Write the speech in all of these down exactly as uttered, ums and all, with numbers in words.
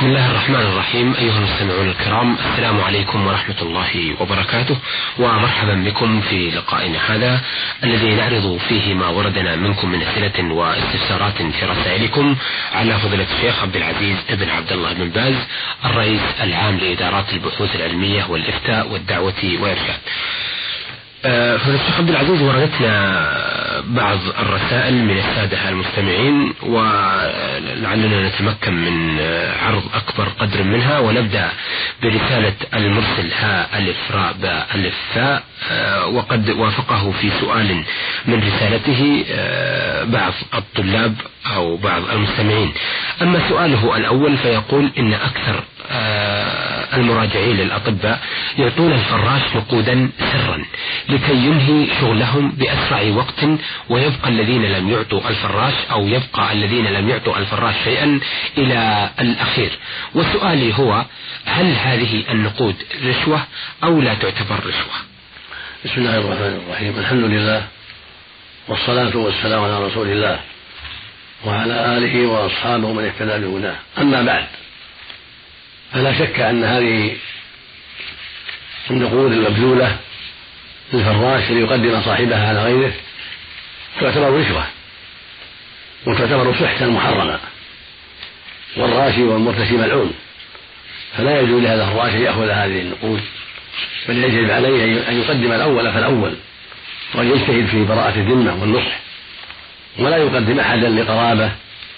بسم الله الرحمن الرحيم. أيها المستمعون الكرام، السلام عليكم ورحمة الله وبركاته، ومرحبا بكم في لقائنا هذا الذي نعرض فيه ما وردنا منكم من أسئلة واستفسارات في رسائلكم على فضيلة الشيخ عبد العزيز بن عبد الله بن باز، الرئيس العام لإدارات البحوث العلمية والإفتاء والدعوة وإرشاد. فضيلة الشيخ عبد العزيز، وردتنا بعض الرسائل من السادة المستمعين، ولعلنا نتمكن من عرض أكبر قدر منها، ونبدأ برسالة المرسل ها ألف راء باء ألف فاء، وقد وافقه في سؤال من رسالته بعض الطلاب أو بعض المستمعين. أما سؤاله الأول فيقول إن أكثر المراجعين للأطباء يعطون الفراش نقودا سرا لكي ينهي شغلهم بأسرع وقت، ويبقى الذين لم يعطوا الفراش أو يبقى الذين لم يعطوا الفراش شيئا إلى الأخير. وسؤالي هو: هل هذه النقود رشوة أو لا تعتبر رشوة؟ بسم الله الرحمن الرحيم. الحمد لله والصلاة والسلام على رسول الله وعلى آله وأصحابه من اهتدى بهداه. أما بعد، فلا شك أن هذه النقود المبذولة للفراش ليقدم صاحبها على غيره تعتبر رشوة، وتعتبر سحتا محرما، والراشي والمرتشي ملعون، فلا يجوز لهذا الفراش أن يأخذ هذه النقود، بل يجب عليه أن يقدم الأول فالأول، وأن يجتهد في براءة الذمة والنصح، ولا يقدم أحدا لقرابة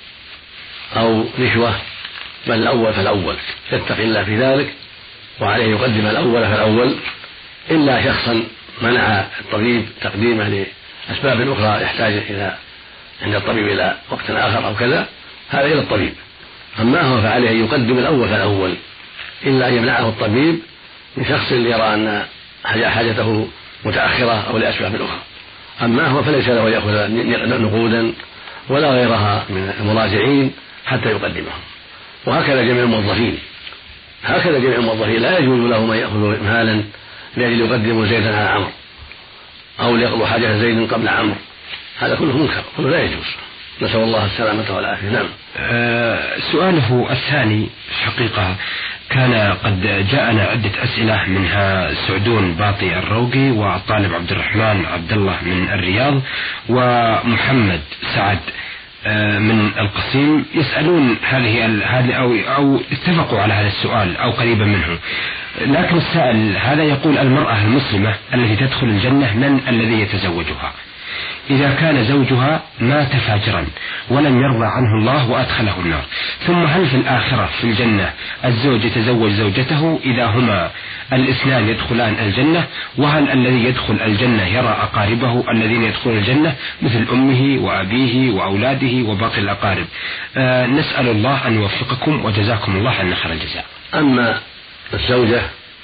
أو رشوة، بل الأول فالأول، يتقي الله في ذلك، وعليه يقدم الأول فالأول، إلا شخصا منع الطبيب تقديمه لأسباب أخرى يحتاج إلى عند الطبيب إلى وقت آخر أو كذا، هذا إلى الطبيب. أما هو فعليه أن يقدم الأول فالأول، إلا أن يمنعه الطبيب من شخص يرى أن حاجته متأخرة أو لأسباب أخرى. أما هو فليس له يأخذ نقودا ولا غيرها من المراجعين حتى يقدمهم. وهكذا جميع الموظفين، هكذا جميع الموظفين لا يجوز لهم أن يأخذوا مالا لأجل يقدموا زيدا على عمرو أو ليقضوا حاجة زيد قبل عمرو، هذا كله منكر، كله لا يجوز، نسأل الله السلامة والعافية. نعم. أه سؤاله الثاني حقيقة كان قد جاءنا عدة أسئلة، منها سعدون باطي الروقي، والطالب عبد الرحمن عبد الله من الرياض، ومحمد سعد من القصيم، يسألون هذه هذه أو أو اتفقوا على هذا السؤال أو قريبا منه. لكن السائل هذا يقول: المرأة المسلمة التي تدخل الجنة من الذي يتزوجها إذا كان زوجها مات فاجرا ولم يرضى عنه الله وأدخله النار؟ ثم هل في الآخرة في الجنة الزوج يتزوج زوجته إذا هما الاثنان يدخلان الجنة؟ وهل الذي يدخل الجنة يرى أقاربه الذين يدخلون الجنة مثل أمه وأبيه وأولاده وباقي الأقارب؟ آه نسأل الله أن يوفقكم وجزاكم الله عنا خير الجزاء. أما الزوجة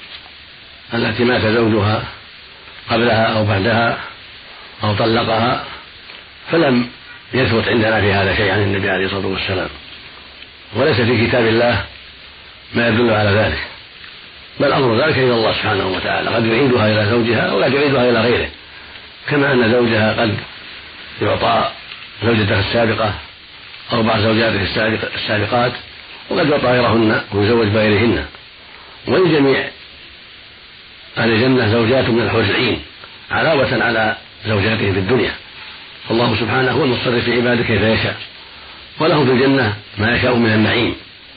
التي مات زوجها قبلها أو بعدها أو طلقها فلم يثبت عندنا في هذا شيء عن النبي عليه الصلاة والسلام، وليس في كتاب الله ما يدل على ذلك، بل أمر ذلك إلى الله سبحانه وتعالى، قد يعيدها إلى زوجها وقد يعيدها إلى غيره، كما أن زوجها قد يعطى زوجته السابقة أو بعض زوجاته السابقات، وقد يعطى غيرهن ويزوج بغيرهن. ولجميع أهل الجنة زوجات من الحور العين علاوة على زوجاتهم في الدنيا، والله سبحانه هو المتصرف في عباده كيف يشاء، ولهم في الجنة ما يشاء من النعيم.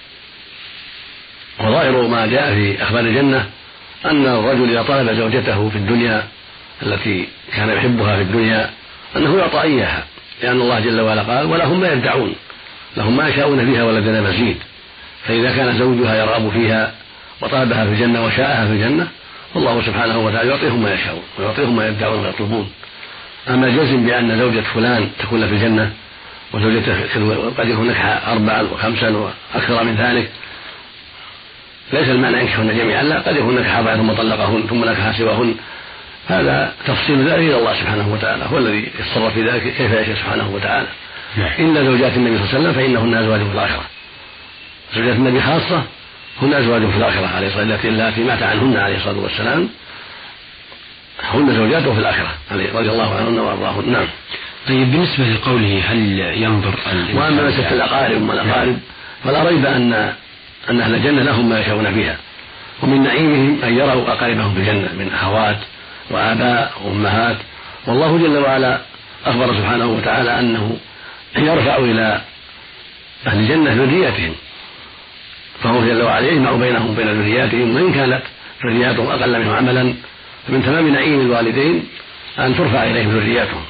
وظاهر ما جاء في أخبار الجنة أن الرجل إذا طلب زوجته في الدنيا التي كان يحبها في الدنيا أنه يعطى إياها، لأن الله جل وعلا قال: ولهم ما يدعون، لهم ما يشاءون فيها ولدينا مزيد. فإذا كان زوجها يرغب فيها وطلبها في الجنة وشاءها في الجنة، والله سبحانه وتعالى يعطيهم ما يشاءون ويعطيهم ما يدعون ويطلبون. أما الجزم بأن زوجة فلان تكون في الجنة وزوجته قد يكون نكح أربعا وخمسا وأكثر من ذلك، ليس المعنى ينكحهن جميعا، لا، قد يكون نكح أربعا ثم طلقهن ثم نكح سواهن، هذا تفصيل ذلك إلى الله سبحانه وتعالى، هو الذي يتصرف في ذلك كيف يشاء سبحانه وتعالى. إن زوجات النبي صلى الله عليه وسلم فإنهن أزواج في الآخرة، زوجات النبي خاصة هن أزواج في الآخرة عليه الصلاة والسلام، التي مات عنهن عليه الصلاة والسلام هن زوجاته في الآخرة رضي الله عنهن وأرضاهن. نعم. طيب، بالنسبة لقوله هل ينظر وأما مسألة الأقارب والأقارب فلا ريب أن أن أهل الجنة لهم ما يشاءون فيها، ومن نعيمهم أن يروا أقاربهم في الجنة من أخوات وآباء وأمهات. والله جل وعلا أخبر سبحانه وتعالى أنه يرفع إلى أهل الجنة ذرياتهم، فهو جل وعلا يجمع بينهم وبين ذرياتهم، وإن كانت ذرياتهم أقل منه عملا فمن تمام نعيم الوالدين أن ترفع إليهم ذرياتهم.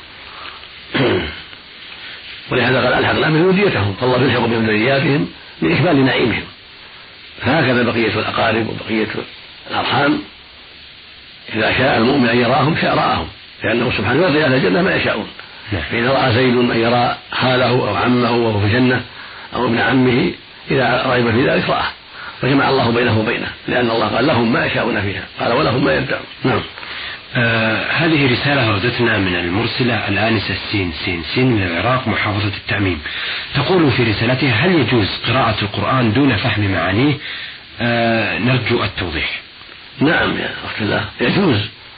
ولهذا قال ألحقنا بهم ذريتهم، فالله يلحق بهم ذرياتهم لإكمال نعيمهم. فهكذا بقية الأقارب وبقية الأرحام إذا شاء المؤمن أن يراهم شاء رآهم، لأنه سبحانه يرضي أهل الجنة ما يشاءون. فإذا رأى زيد أن يرى خاله أو عمه وهو في الجنة أو ابن عمه إذا رغب في ذلك رآه، وجمع الله بينه وبينه، لأن الله قال لهم ما يشاءون فيها، قال ولهم ما يدعون. نعم. آه هذه رسالة وردتنا من المرسلة الآنسة سين سين سين من العراق محافظة التعميم، تقول في رسالتها: هل يجوز قراءة القرآن دون فهم معانيه؟ آه نرجو التوضيح. نعم يا أخت الله، يجوز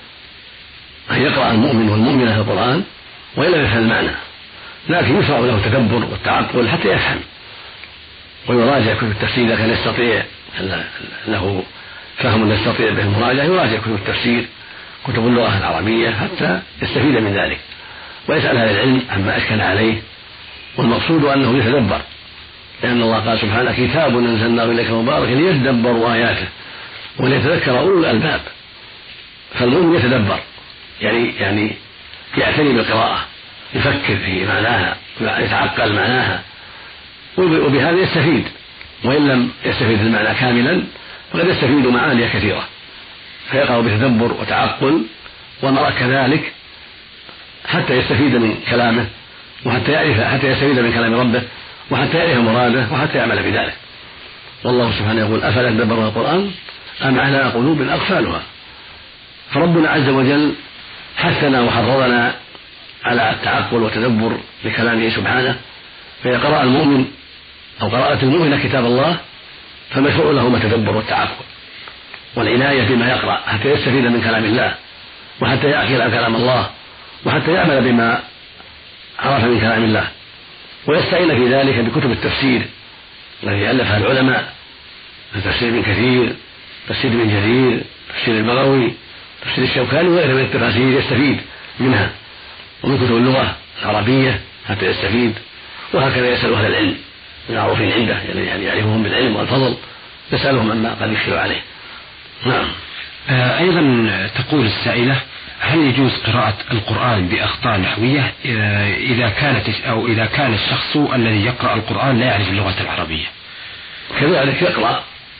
أن يقرأ المؤمن والمؤمنة القرآن وإلا يفهم المعنى، لكن يشرع له التدبر والتعقل حتى يفهم، ويراجع كتب التفسير إذا كان يستطيع له فهم يستطيع به المراجعة، يراجع كتب التفسير كتب اللغة العربية حتى يستفيد من ذلك، ويسأل أهل العلم عما أشكل عليه، والمقصود أنه يتدبر، لأن الله قال سبحانه: كتاب أنزلناه إليك مبارك ليدبروا آياته وليتذكر أولو الألباب. فالمؤمن يتدبر، يعني يعني يعتني بالقراءة، يفكر في معناها، يتعقل معناها، وبهذا يستفيد، وإن لم يستفيد المعنى كاملا فقد يستفيد معاني كثيرة، فيقرأ بتدبر وتعقل ومرأ كذلك حتى يستفيد من كلامه، وحتى يعرف حتى يستفيد من كلام ربه، وحتى يعرف مراده، وحتى يعمل بذلك. والله سبحانه يقول: أفلا يدبرون القرآن أم على قلوب أقفالها. فربنا عز وجل حثنا وحرضنا على التعقل والتدبر لكلامه سبحانه، فإذا قرأ المؤمن أو قرأت المؤمن كتاب الله فمشروع لهما التدبر والتعقل والعناية بما يقرأ حتى يستفيد من كلام الله، وحتى يعقل كلام الله، وحتى يعمل بما عرف من كلام الله، ويستعين في ذلك بكتب التفسير الذي ألفها العلماء، تفسير ابن كثير، تفسير ابن جرير، تفسير البغوي، تفسير الشوكاني وغيره من التفاسير يستفيد منها، ومن كتب اللغة العربية حتى يستفيد. وهكذا يسأل أهل العلم المعروفين عنده، يعني يعرفهم بالعلم والفضل، يسألهم عما قد يشكل عليه. نعم. آه أيضا تقول السائلة: هل يجوز قراءة القرآن بأخطاء نحوية إذا كانت أو إذا كان الشخص الذي يقرأ القرآن لا يعرف اللغة العربية؟ كذلك يقرأ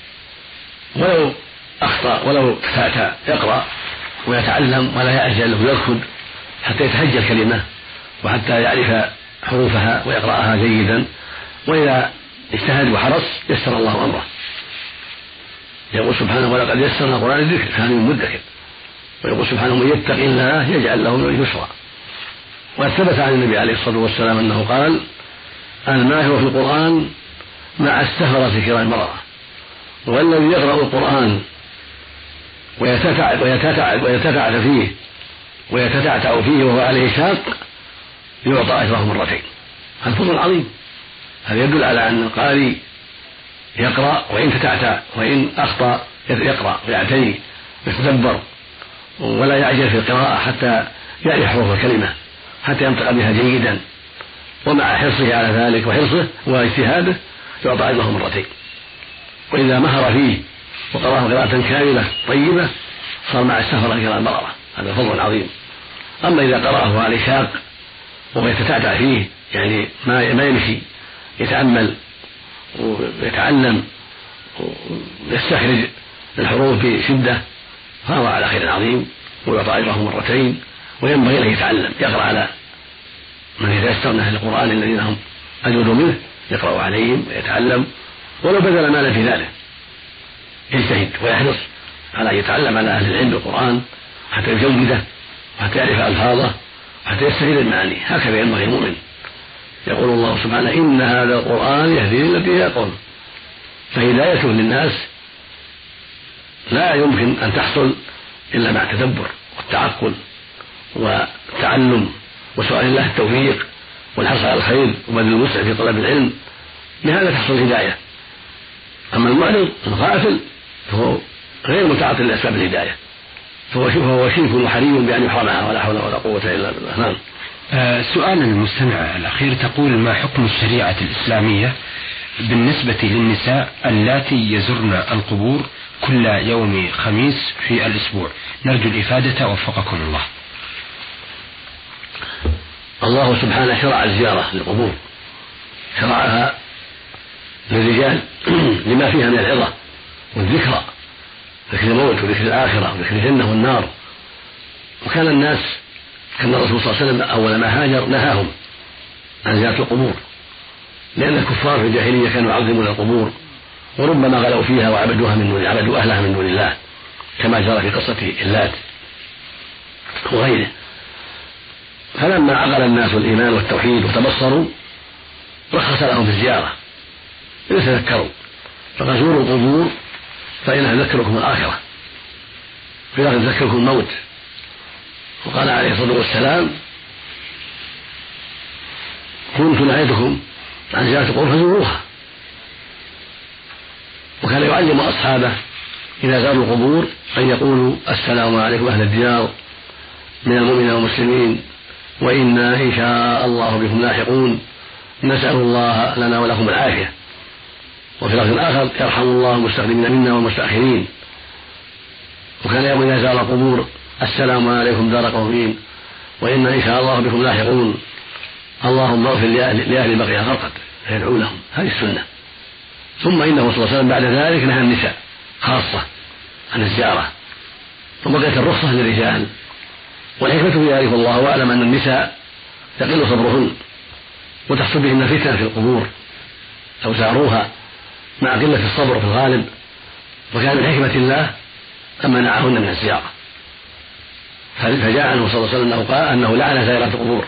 ولو أخطأ ولو تتعتع، يقرأ ويتعلم ولا يعجل ويركض حتى يتهجى الكلمة وحتى يعرف حروفها ويقرأها جيدا، وإذا اجتهد وحرص يسر الله أمره. يقول سبحانه: ولقد يسرنا القرآن للذكر فهل من مدكر. ويقول سبحانه: من يتق الله يجعل له من يسرا. وثبت عن النبي عليه الصلاة والسلام أنه قال: الماهر في القرآن مع السهرة كرام بررة، والذي يقرأ القرآن ويتتعب ويتتعب ويتتعب فيه ويتتعتع فيه وهو عليه شاق يعطى أجره مرتين. هذا فضل عظيم. هذا يدل على أن القارئ يقرأ وإن تتعتع وإن أخطأ يقرأ ويعتني ويتدبر ولا يعجل في القراءة حتى يعرف حروف الكلمة حتى ينطق بها جيدا، ومع حرصه على ذلك وحرصه واجتهاده يعطى أجره مرتين. وإذا مهر فيه وقرأه قراءة كاملة طيبة صار مع السهرة كرام بررة. هذا فضل عظيم. أما إذا قرأه على شاق وهو يتتعتع فيه، يعني ما ما يمشي، يتأمل ويتعلم ويستخرج الحروف بشدة، فهو على خير عظيم ويعطى أجره مرتين. وينبغي أن يتعلم، يقرأ على من يتيسر من أهل القرآن الذين هم أجود منه، يقرأ عليهم ويتعلم ولو بذل مالا في ذلك، يجتهد ويحرص على أن يتعلم على أهل العلم بالقرآن حتى يجوده وحتى يعرف ألفاظه وحتى يستفيد المعاني. هكذا ينبغي المؤمن. يقول الله سبحانه: إن هذا القرآن يهدي للتي هي أقوم. فهدايته للناس لا يمكن أن تحصل إلا مع التدبر والتعقل والتعلم وسؤال الله التوفيق والحرص على الخير وبذل الوسع في طلب العلم. بهذا تحصل الهداية. أما المعرض الغافل فهو غير متعاطي لأسباب الهداية، فهو شرك وحري بأن يحرمها ولا حول ولا قوة إلا بالله. نعم. آه سؤال المستمع الأخير تقول: ما حكم الشريعة الإسلامية بالنسبة للنساء اللاتي يزرن القبور كل يوم خميس في الأسبوع؟ نرجو الإفادة وفقكم الله. الله سبحانه شرع الزيارة للقبور، شرعها للرجال لما فيها من العظة والذكرى، ذكر الموت وذكر الآخرة وذكر الجنة والنار. وكان الناس كان الرسول صلى الله عليه وسلم أول ما هاجر نهاهم عن زيارة القبور، لأن الكفار في الجاهلية كانوا يعظمون القبور وربما غلوا فيها وعبدوها من دون عبدوا أهلها من دون الله، كما جرى في قصة اللات وغيره. فلما عقل الناس الإيمان والتوحيد وتبصروا رخص لهم في الزيارة ليتذكروا، فقال: زوروا القبور فإنها تذكركم الآخرة، فإنها تذكركم الموت. وقال عليه الصلاة والسلام: كنت نهيتكم عن زيارة القبور فزوروها. وكان يعلم أصحابه إذا زاروا القبور أن يقولوا: السلام عليكم أهل الديار من المؤمنين والمسلمين، وإنا إن شاء الله بكم لاحقون، نسأل الله لنا ولكم العافية. وفي لفظ آخر: يرحم الله المستقدمين منا والمستأخرين. وكان يقول إذا زار القبور: السلام عليكم دار قومين، وإنا إن شاء الله بكم لاحقون، اللهم اغفر لأهل البقيع غرقت، فيدعو لهم. هذه السنة. ثم إنه صلى الله عليه وسلم بعد ذلك نهى النساء خاصة عن الزيارة، وبقيت الرخصة للرجال. والحكمة في ذلك والله أعلم أن النساء يقل صبرهن وتحصل بهن فتنة في القبور لو زاروها مع قلة الصبر في الغالب، وكان من حكمة الله أن منعهن من الزيارة. فجاء عنه صلى الله عليه وسلم أنه قال أنه لعن زائرات القبور،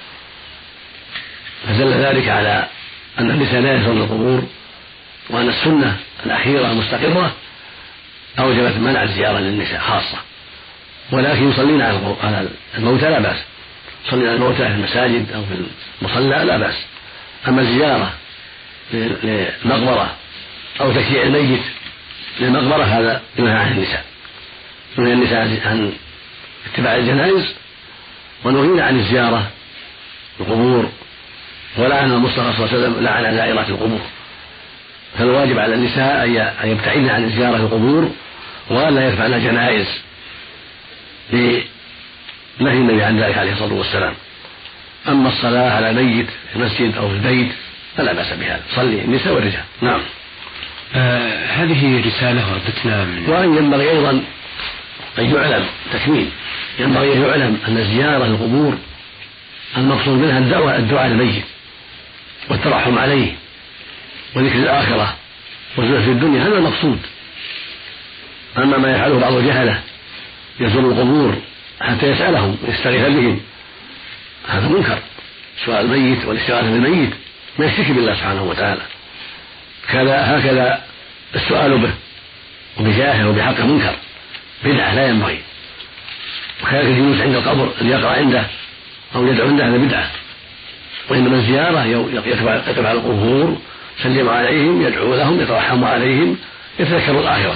فدل ذلك على أن النساء لا يزورن القبور، وأن السنة الأخيرة المستقرة أوجبت منع الزيارة للنساء خاصة. ولكن يصلين على الموتى لا بأس، يصلين على الموتى في المساجد أو في المصلى لا بأس. أما الزيارة للمقبرة أو تشييع الميت للمقبرة هذا ينهى عن النساء، ينهى النساء عن اتباع الجنائز، ونهينا عن الزيارة القبور. ولعن المصطفى صلى الله عليه وسلم لعن زائرات القبور، فالواجب على النساء أن يبتعدن عن الزيارة القبور ولا يرفعن جنائز لنهي النبي عن ذلك عليه الصلاة والسلام. أما الصلاة على ميت في المسجد أو في البيت فلا بأس بهذا، صلي النساء والرجال. نعم. آه هذه رسالة وردتنا من وأن ينبغي أيضا أن يعلم تكميل، ينبغي أن يعلم أن زيارة القبور المقصود منها الدعوة الدعاء للميت والترحم عليه وذكر الآخرة والزهد في الدنيا، هذا المقصود. أما ما يفعله بعض الجهلة يزور القبور حتى يسألهم ويستغيث بهم هذا منكر. سؤال الميت والاستغاثة بالميت ما يشرك بالله سبحانه وتعالى، كذا هكذا السؤال به وبجاهه وبحقه منكر بدعة لا ينبغي. وكذلك الجلوس عند القبر أن يقرأ عنده أو يدعو عنده هذا بدعة. وإنما الزيارة يقف على القبور يسلم عليهم يدعو لهم يترحم عليهم يتذكر الآخرة،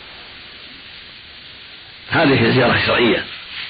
هذه هي الزيارة الشرعية.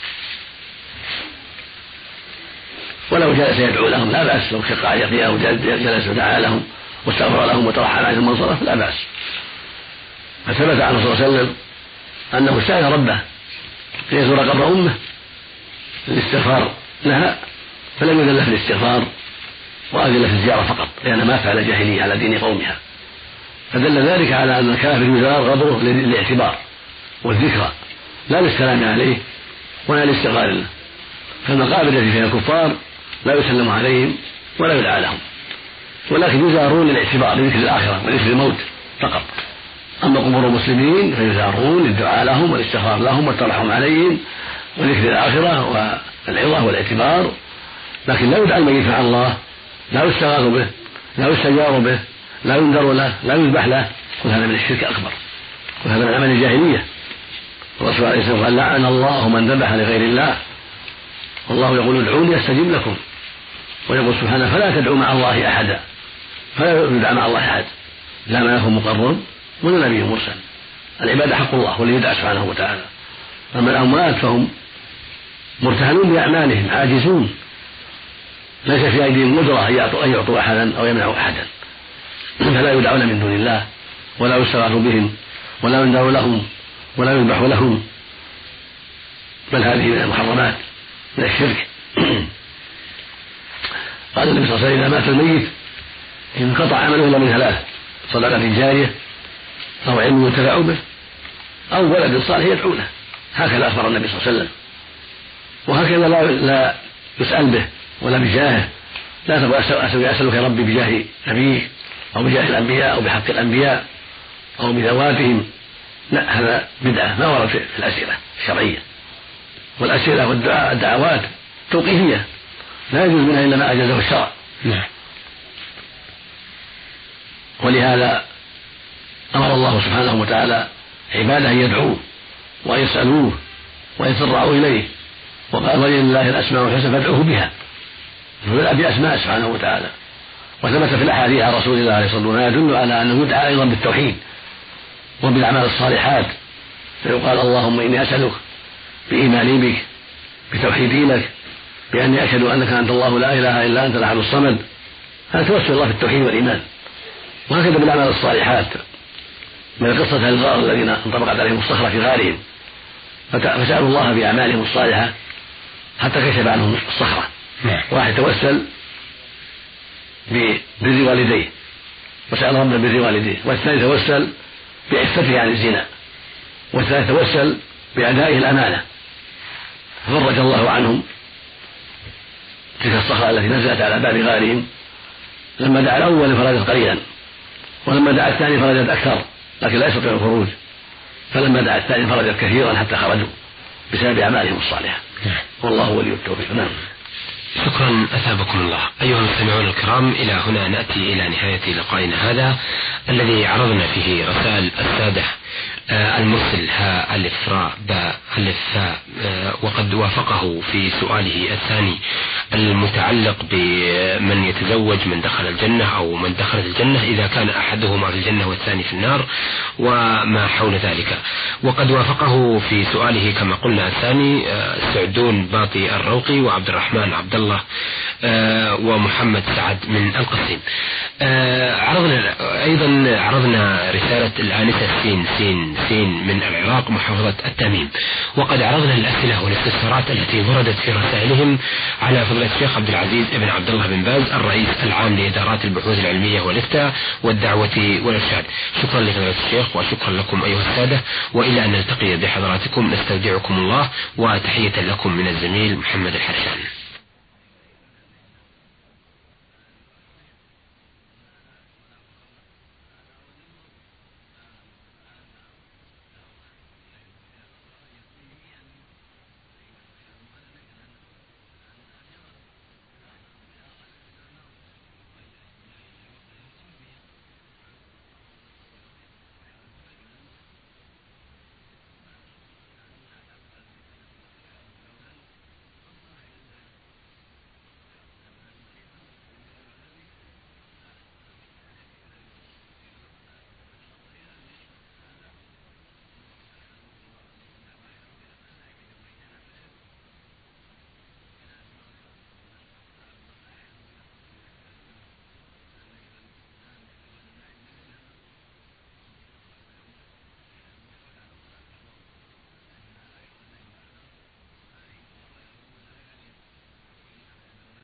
ولو جلس يدعو لهم لا بأس، لو شق على يقيه أو جلس ودعا لهم واستغفر لهم وترحم عليهم وانصرف لا بأس. فثبت عنه صلى الله عليه وسلم أنه سأل ربه ليزور قبر أمه الاستغفار لها فلم يذل في الاستغفار وأذل في الزيارة فقط، لأن ما فعل جاهلية على دين قومها. فدل ذلك على أن الكافر يزار قبره للاعتبار والذكرى لا للسلام عليه ولا للاستغفار له. فالمقابر التي فيها الكفار لا يسلم عليهم ولا يدعى لهم، ولكن يزارون للاعتبار لذكر الآخرة وذكر الموت فقط. أما قبور المسلمين فيزارون للدعاء لهم والاستغفار لهم والترحم عليهم وذكر الآخرة والعظة والاعتبار، لكن لا يدعى الميت مع الله، لا يستغاث به، لا يستجار به، لا ينذر له، لا يذبح له. كل هذا من الشرك الأكبر، كل هذا من عمل الجاهلية. الرسول عليه الصلاة والسلام قال لعن الله من ذبح لغير الله، والله يقول ادعوني استجب لكم، ويقول سبحانه فلا تدعوا مع الله أحدا، فلا يدعى مع الله أحد لا ملك مقرب ولا نبي مرسل. العبادة حق الله والذي يدعى سبحانه وتعالى. أما الأموات فهم مرتهنون بأعمالهم عاجزون، ليس في أيديهم قدرة أن يعطوا أحدا أو يمنعوا أحدا، فلا يدعون من دون الله ولا يستغاث بهم ولا يندعو لهم ولا يذبح لهم، بل هذه من المحرمات من الشرك. قال النبي صلى الله عليه وسلم: إذا مات الميت انقطع عمله إلا من ثلاث: صدقة جارية أو علم ينتفع به أو ولد صالح يدعو له. هكذا أخبر النبي صلى الله عليه وسلم، وهكذا لا, لا يسأل به ولا بجاهه. لا تقول أسألك يا ربي بجاه نبيك أو بجاه الأنبياء أو بحق الأنبياء أو بذواتهم، لا، هذا بدعة ما ورد في الأسئلة الشرعية. والأسئلة والدعاء الدعوات توقيفية لا يجوز منها إلا ما أجازه الشرع. ولهذا أمر الله سبحانه وتعالى عباده أن يدعوه وأن يسألوه ويتضرعوا إليه، وقال: ولله الأسماء الحسنى فادعوه بها، فبدأ بأسماء سبحانه وتعالى. وثبت في الأحاديث عن رسول الله عليه الصلاة والسلام ما يدل على أنه يدعى أيضا بالتوحيد وبالأعمال الصالحات، فيقال: اللهم إني أسألك بإيماني بك بتوحيدي لك بأني أشهد أنك أنت الله لا إله إلا أنت الأحد الصمد. هذا توسل الله في التوحيد والإيمان. وهكذا بالأعمال الصالحات، من قصة الغار الذين انطبقت عليهم الصخرة في غارهم فسألوا الله بأعمالهم الصالحة حتى كشف عنهم الصخرة. واحد توسل ببر والديه وسأل ربنا بر والديه، والثاني توسل بعفته عن الزنا، والثالث توسل بأدائه الأمانة، فرج الله عنهم تلك الصخرة التي نزلت على باب غارهم. لما دعا الأول فرجت قليلا، ولما دعا الثاني فرجت أكثر لكن لا يستطيع الخروج، فلما دعا الثاني فرجت كثيرا حتى خرجوا بسبب أعمالهم الصالحة. والله ولي التوفيق. نعم. شكرا أثابكم الله. أيها المستمعون الكرام، إلى هنا نأتي إلى نهاية لقائنا هذا الذي عرضنا فيه رسائل السادة المرسل ها ألف راء باء ألف فاء، وقد وافقه في سؤاله الثاني المتعلق بمن يتزوج من دخل الجنة أو من دخلت الجنة إذا كان أحدهما في الجنة والثاني في النار وما حول ذلك. وقد وافقه في سؤاله كما قلنا الثاني سعدون باطي الروقي وعبد الرحمن عبد الله ومحمد سعد من القصيم. عرضنا أيضا عرضنا رسالة الآنسة سين سين سين من العراق محافظة التميم، وقد عرضنا الأسئلة والاستفسارات التي وردت في رسائلهم على فضيلة الشيخ عبد العزيز بن عبد الله بن باز الرئيس العام لإدارات البحوث العلمية والإفتاء والدعوة والإرشاد. شكرا لفضيلة الشيخ وشكرا لكم أيها السادة، وإلى أن نلتقي بحضراتكم نستودعكم الله، وتحية لكم من الزميل محمد الحرشان.